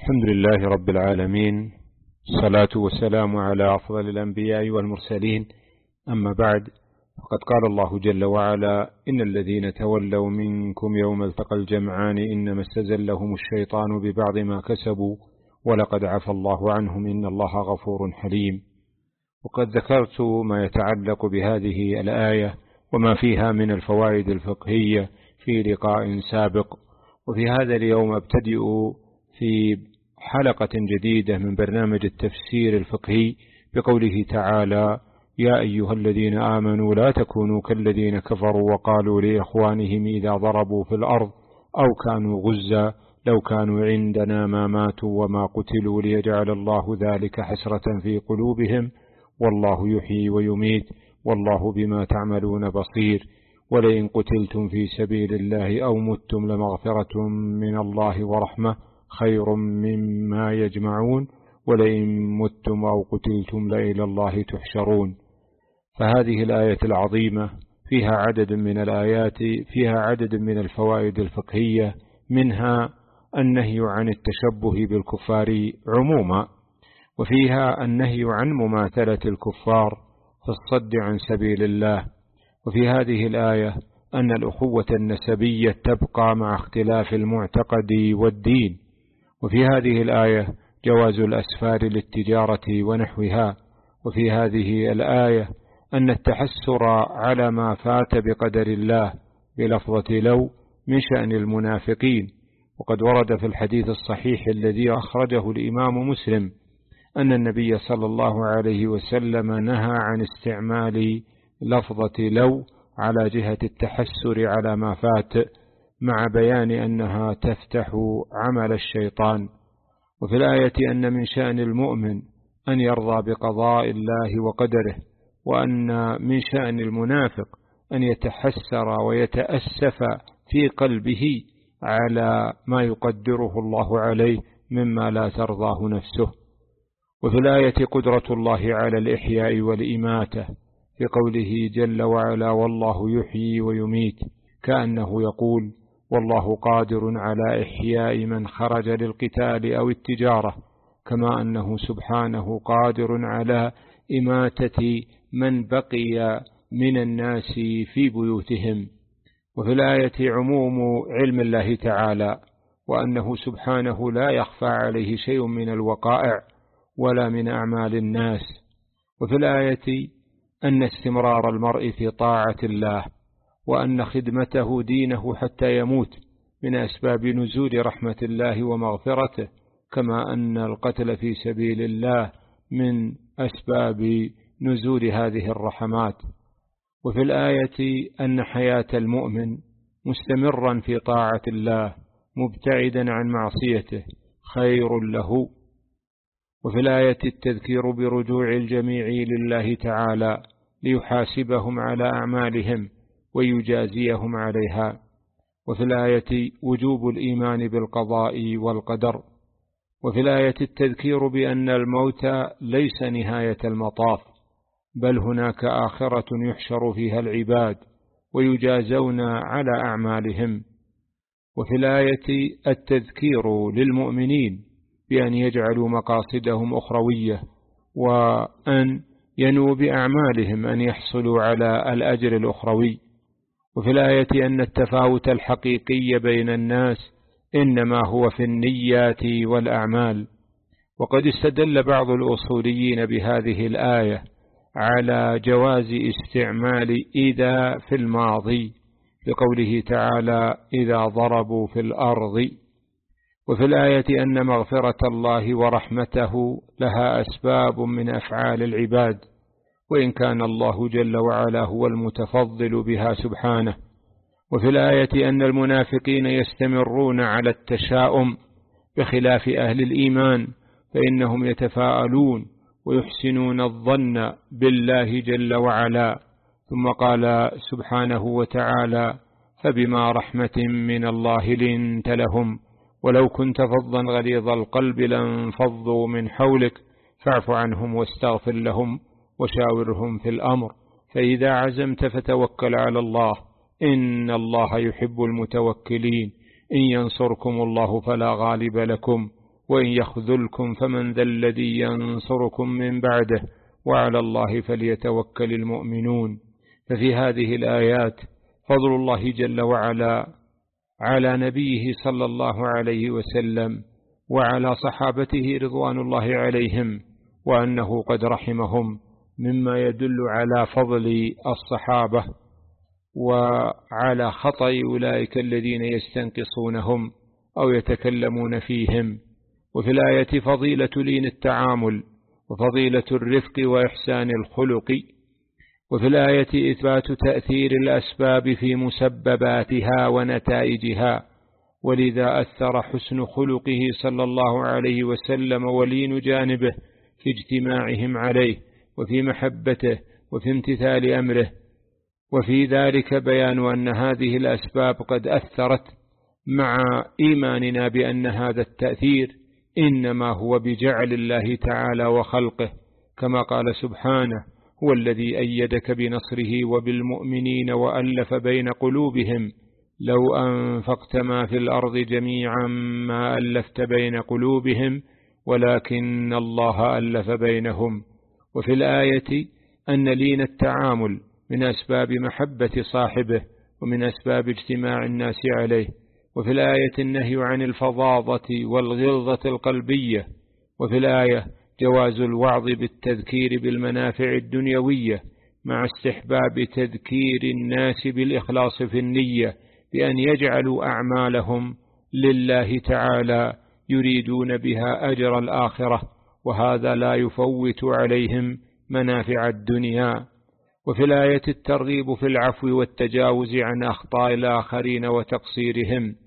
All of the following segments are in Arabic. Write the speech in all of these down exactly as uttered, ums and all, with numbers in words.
الحمد لله رب العالمين، الصلاة والسلام على أفضل الأنبياء والمرسلين، أما بعد، فقد قال الله جل وعلا: إن الذين تولوا منكم يوم التقى الجمعان إنما استزلهم الشيطان ببعض ما كسبوا ولقد عفى الله عنهم إن الله غفور حليم. وقد ذكرت ما يتعلق بهذه الآية وما فيها من الفوائد الفقهية في لقاء سابق، وفي هذا اليوم أبتدئ في حلقة جديدة من برنامج التفسير الفقهي بقوله تعالى: يا أيها الذين آمنوا لا تكونوا كالذين كفروا وقالوا لإخوانهم إذا ضربوا في الأرض أو كانوا غزا لو كانوا عندنا ما ماتوا وما قتلوا ليجعل الله ذلك حسرة في قلوبهم والله يحيي ويميت والله بما تعملون بصير ولئن قتلتم في سبيل الله أو متم لمغفرة من الله ورحمة خير مما يجمعون ولئن متم أو قتلتم لإلى الله تحشرون. فهذه الآية العظيمة فيها عدد من الآيات فيها عدد من الفوائد الفقهية، منها النهي عن التشبه بالكفار عموما، وفيها النهي عن مماثلة الكفار في الصد عن سبيل الله، وفي هذه الآية أن الأخوة النسبية تبقى مع اختلاف المعتقد والدين، وفي هذه الآية جواز الأسفار للتجارة ونحوها، وفي هذه الآية أن التحسر على ما فات بقدر الله بلفظة لو من شأن المنافقين. وقد ورد في الحديث الصحيح الذي أخرجه الإمام مسلم أن النبي صلى الله عليه وسلم نهى عن استعمال لفظة لو على جهة التحسر على ما فات، مع بيان أنها تفتح عمل الشيطان. وفي الآية أن من شأن المؤمن أن يرضى بقضاء الله وقدره، وأن من شأن المنافق أن يتحسر ويتأسف في قلبه على ما يقدره الله عليه مما لا ترضاه نفسه. وفي الآية قدرة الله على الإحياء والإماتة في قوله جل وعلا: والله يحيي ويميت، كأنه يقول: والله قادر على إحياء من خرج للقتال أو التجارة، كما أنه سبحانه قادر على إماتة من بقي من الناس في بيوتهم. وفي الآية عموم علم الله تعالى، وأنه سبحانه لا يخفى عليه شيء من الوقائع ولا من أعمال الناس. وفي الآية أن استمرار المرء في طاعة الله وأن خدمته دينه حتى يموت من أسباب نزول رحمة الله ومغفرته، كما أن القتل في سبيل الله من أسباب نزول هذه الرحمات. وفي الآية أن حياة المؤمن مستمرا في طاعة الله مبتعدا عن معصيته خير له. وفي الآية التذكير برجوع الجميع لله تعالى ليحاسبهم على أعمالهم ويجازيهم عليها. وفي الآية وجوب الإيمان بالقضاء والقدر. وفي الآية التذكير بأن الموت ليس نهاية المطاف، بل هناك آخرة يحشر فيها العباد ويجازون على أعمالهم. وفي الآية التذكير للمؤمنين بأن يجعلوا مقاصدهم أخروية، وأن ينووا بأعمالهم أن يحصلوا على الأجر الأخروي. وفي الآية أن التفاوت الحقيقي بين الناس إنما هو في النيات والأعمال. وقد استدل بعض الأصوليين بهذه الآية على جواز استعمال إذا في الماضي لقوله تعالى: إذا ضربوا في الأرض. وفي الآية أن مغفرة الله ورحمته لها أسباب من أفعال العباد، وإن كان الله جل وعلا هو المتفضل بها سبحانه. وفي الآية أن المنافقين يستمرون على التشاؤم بخلاف أهل الإيمان، فإنهم يتفاءلون ويحسنون الظن بالله جل وعلا. ثم قال سبحانه وتعالى: فبما رحمة من الله لنت لهم ولو كنت فظا غليظ القلب لانفضوا من حولك فاعف عنهم واستغفر لهم وشاورهم في الأمر فإذا عزمت فتوكل على الله إن الله يحب المتوكلين إن ينصركم الله فلا غالب لكم وإن يخذلكم فمن ذا الذي ينصركم من بعده وعلى الله فليتوكل المؤمنون. ففي هذه الآيات فضل الله جل وعلا على نبيه صلى الله عليه وسلم وعلى صحابته رضوان الله عليهم، وأنه قد رحمهم، مما يدل على فضل الصحابة وعلى خطأ أولئك الذين يستنقصونهم أو يتكلمون فيهم. وفي الآية فضيلة لين التعامل وفضيلة الرفق وإحسان الخلق. وفي الآية إثبات تأثير الأسباب في مسبباتها ونتائجها، ولذا أثر حسن خلقه صلى الله عليه وسلم ولين جانبه في اجتماعهم عليه وفي محبته وفي امتثال أمره. وفي ذلك بيان أن هذه الأسباب قد أثرت، مع إيماننا بأن هذا التأثير إنما هو بجعل الله تعالى وخلقه، كما قال سبحانه: هو الذي أيدك بنصره وبالمؤمنين وألف بين قلوبهم لو أنفقت ما في الأرض جميعا ما ألفت بين قلوبهم ولكن الله ألف بينهم. وفي الآية أن لين التعامل من أسباب محبة صاحبه ومن أسباب اجتماع الناس عليه. وفي الآية النهي عن الفظاظة والغلظة القلبية. وفي الآية جواز الوعظ بالتذكير بالمنافع الدنيوية مع استحباب تذكير الناس بالإخلاص في النية، بأن يجعلوا أعمالهم لله تعالى يريدون بها أجر الآخرة، وهذا لا يفوت عليهم منافع الدنيا. وفي الآية الترغيب في العفو والتجاوز عن أخطاء الآخرين وتقصيرهم.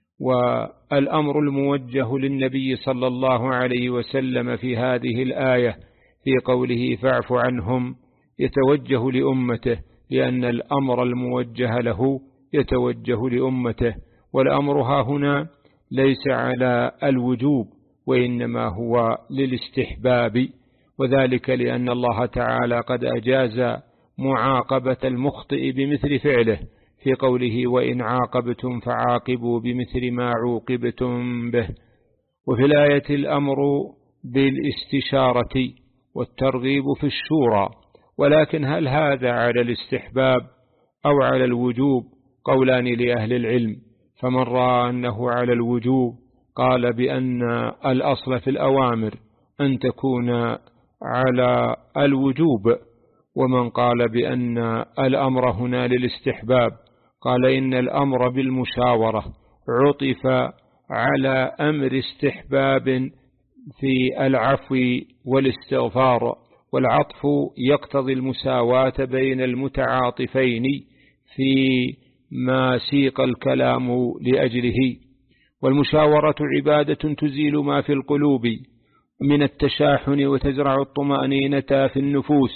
والأمر الموجه للنبي صلى الله عليه وسلم في هذه الآية في قوله فاعف عنهم يتوجه لأمته، لأن الأمر الموجه له يتوجه لأمته، والأمر ها هنا ليس على الوجوب وإنما هو للاستحباب، وذلك لأن الله تعالى قد أجاز معاقبة المخطئ بمثل فعله في قوله وإن عاقبتم فعاقبوا بمثل ما عوقبتم به. وفي الآية الأمر بالاستشارة والترغيب في الشورى، ولكن هل هذا على الاستحباب أو على الوجوب؟ قولان لأهل العلم، فمن رأى أنه على الوجوب قال بأن الأصل في الأوامر أن تكون على الوجوب، ومن قال بأن الأمر هنا للاستحباب قال إن الأمر بالمشاورة عطف على أمر استحباب في العفو والاستغفار، والعطف يقتضي المساواة بين المتعاطفين في ما سيق الكلام لأجله. والمشاورة عبادة تزيل ما في القلوب من التشاحن وتزرع الطمأنينة في النفوس،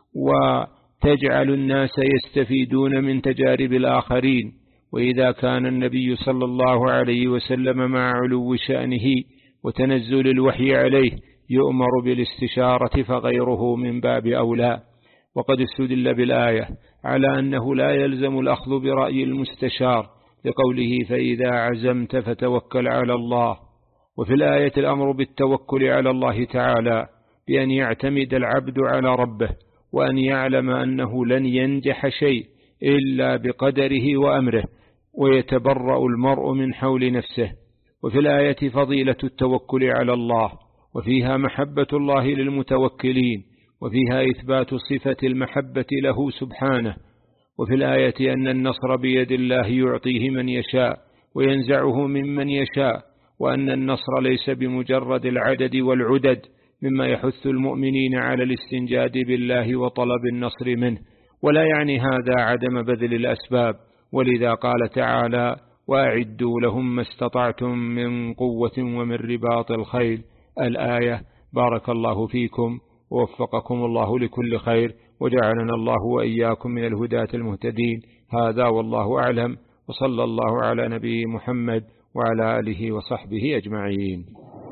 وتجعل الناس يستفيدون من تجارب الآخرين. وإذا كان النبي صلى الله عليه وسلم مع علو شأنه وتنزل الوحي عليه يؤمر بالاستشارة فغيره من باب أولى. وقد استدل بالآية على أنه لا يلزم الأخذ برأي المستشار لقوله فإذا عزمت فتوكل على الله. وفي الآية الأمر بالتوكل على الله تعالى بأن يعتمد العبد على ربه، وأن يعلم أنه لن ينجح شيء إلا بقدره وأمره، ويتبرأ المرء من حول نفسه. وفي الآية فضيلة التوكل على الله، وفيها محبة الله للمتوكلين، وفيها إثبات صفة المحبة له سبحانه. وفي الآية أن النصر بيد الله يعطيه من يشاء وينزعه ممن يشاء، وأن النصر ليس بمجرد العدد والعدد مما يحث المؤمنين على الاستنجاد بالله وطلب النصر منه، ولا يعني هذا عدم بذل الأسباب. ولذا قال تعالى وأعدوا لهم ما استطعتم من قوة ومن رباط الخيل الآية. بارك الله فيكم ووفقكم الله لكل خير، وجعلنا الله وإياكم من الهداة المهتدين. هذا والله أعلم، وصلى الله على نبي محمد وعلى آله وصحبه أجمعين.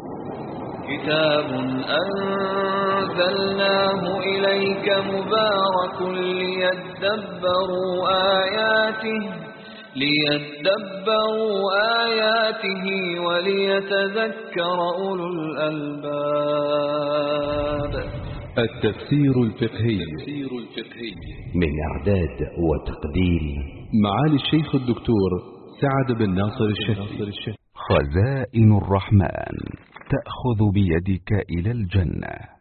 كتاب أنزلناه إليك مبارك ليدبروا آياته ليدبروا آياته وليتذكر أولو الألباب. التفسير الفقهي من إعداد وتقديم معالي الشيخ الدكتور سعد بن ناصر الشهري. خزائن الرحمن تأخذ بيدك إلى الجنة.